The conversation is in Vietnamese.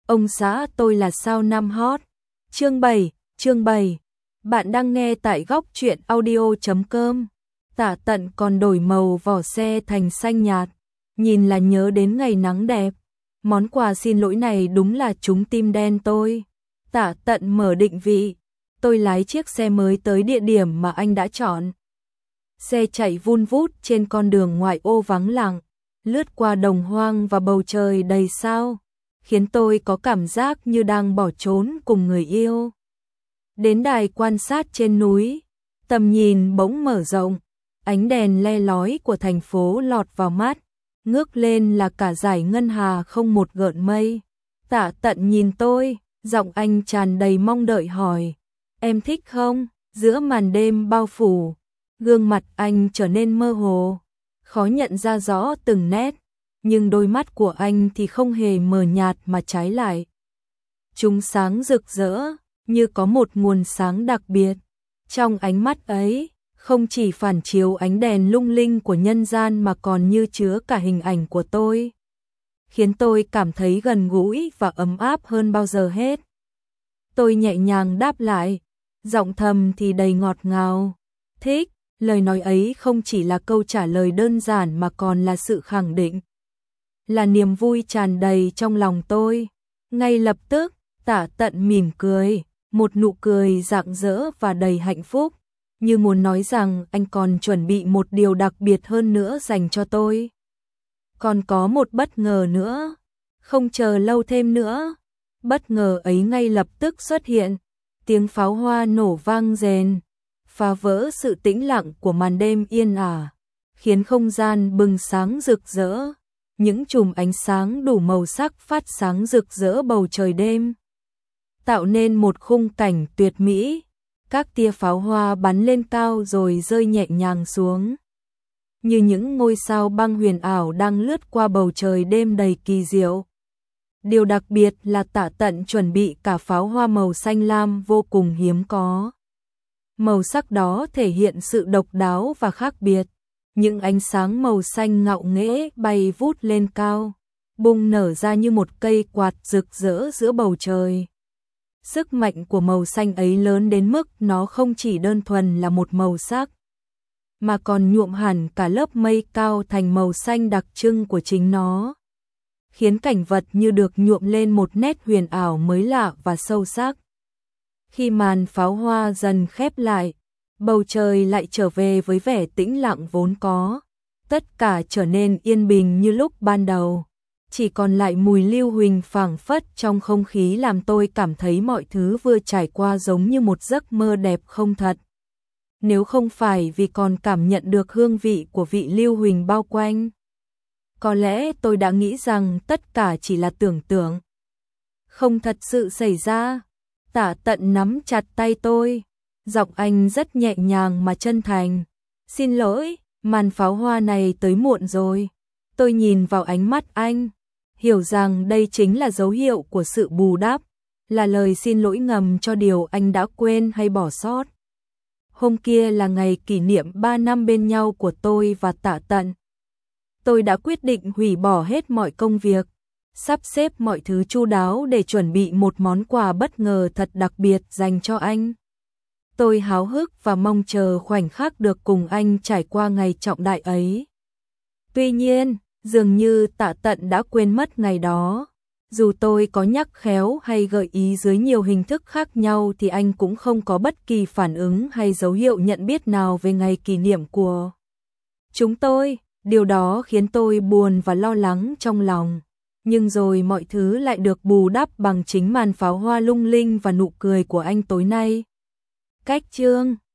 Ông xã tôi là sao năm hot. Chương 7. Bạn đang nghe tại góc truyện audio.com. Tả Tận còn đổi màu vỏ xe thành xanh nhạt, nhìn là nhớ đến ngày nắng đẹp. Món quà xin lỗi này đúng là trúng tim đen tôi. Tả Tận mở định vị, tôi lái chiếc xe mới tới địa điểm mà anh đã chọn. Xe chạy vun vút trên con đường ngoại ô vắng lặng, lướt qua đồng hoang và bầu trời đầy sao, khiến tôi có cảm giác như đang bỏ trốn cùng người yêu. Đến đài quan sát trên núi, tầm nhìn bỗng mở rộng, ánh đèn le lói của thành phố lọt vào mắt, ngước lên là cả dải ngân hà không một gợn mây. Tả Tận nhìn tôi, giọng anh tràn đầy mong đợi hỏi, em thích không? Giữa màn đêm bao phủ, gương mặt anh trở nên mơ hồ, khó nhận ra rõ từng nét, nhưng đôi mắt của anh thì không hề mờ nhạt mà trái lại. Chúng sáng rực rỡ, như có một nguồn sáng đặc biệt. Trong ánh mắt ấy, không chỉ phản chiếu ánh đèn lung linh của nhân gian mà còn như chứa cả hình ảnh của tôi, khiến tôi cảm thấy gần gũi và ấm áp hơn bao giờ hết. Tôi nhẹ nhàng đáp lại, giọng thầm thì đầy ngọt ngào. Thích. Lời nói ấy không chỉ là câu trả lời đơn giản mà còn là sự khẳng định, là niềm vui tràn đầy trong lòng tôi. Ngay lập tức, Tả Tận mỉm cười, một nụ cười rạng rỡ và đầy hạnh phúc, như muốn nói rằng anh còn chuẩn bị một điều đặc biệt hơn nữa dành cho tôi. Còn có một bất ngờ nữa. Không chờ lâu thêm nữa, bất ngờ ấy ngay lập tức xuất hiện. Tiếng pháo hoa nổ vang rền, phá vỡ sự tĩnh lặng của màn đêm yên ả, khiến không gian bừng sáng rực rỡ. Những chùm ánh sáng đủ màu sắc phát sáng rực rỡ bầu trời đêm, tạo nên một khung cảnh tuyệt mỹ. Các tia pháo hoa bắn lên cao rồi rơi nhẹ nhàng xuống, như những ngôi sao băng huyền ảo đang lướt qua bầu trời đêm đầy kỳ diệu. Điều đặc biệt là Tả Tận chuẩn bị cả pháo hoa màu xanh lam vô cùng hiếm có. Màu sắc đó thể hiện sự độc đáo và khác biệt. Những ánh sáng màu xanh ngạo nghễ bay vút lên cao, bùng nở ra như một cây quạt rực rỡ giữa bầu trời. Sức mạnh của màu xanh ấy lớn đến mức nó không chỉ đơn thuần là một màu sắc, mà còn nhuộm hẳn cả lớp mây cao thành màu xanh đặc trưng của chính nó, khiến cảnh vật như được nhuộm lên một nét huyền ảo mới lạ và sâu sắc. Khi màn pháo hoa dần khép lại, bầu trời lại trở về với vẻ tĩnh lặng vốn có. Tất cả trở nên yên bình như lúc ban đầu. Chỉ còn lại mùi lưu huỳnh phảng phất trong không khí làm tôi cảm thấy mọi thứ vừa trải qua giống như một giấc mơ đẹp không thật. Nếu không phải vì còn cảm nhận được hương vị của vị lưu huỳnh bao quanh, có lẽ tôi đã nghĩ rằng tất cả chỉ là tưởng tượng, không thật sự xảy ra. Tả Tận nắm chặt tay tôi, giọng anh rất nhẹ nhàng mà chân thành. Xin lỗi, màn pháo hoa này tới muộn rồi. Tôi nhìn vào ánh mắt anh, hiểu rằng đây chính là dấu hiệu của sự bù đắp, là lời xin lỗi ngầm cho điều anh đã quên hay bỏ sót. Hôm kia là ngày kỷ niệm 3 năm bên nhau của tôi và Tả Tận. Tôi đã quyết định hủy bỏ hết mọi công việc, sắp xếp mọi thứ chu đáo để chuẩn bị một món quà bất ngờ thật đặc biệt dành cho anh. Tôi háo hức và mong chờ khoảnh khắc được cùng anh trải qua ngày trọng đại ấy. Tuy nhiên, dường như Tả Tận đã quên mất ngày đó. Dù tôi có nhắc khéo hay gợi ý dưới nhiều hình thức khác nhau thì anh cũng không có bất kỳ phản ứng hay dấu hiệu nhận biết nào về ngày kỷ niệm của chúng tôi. Điều đó khiến tôi buồn và lo lắng trong lòng. Nhưng rồi mọi thứ lại được bù đắp bằng chính màn pháo hoa lung linh và nụ cười của anh tối nay. Cách chương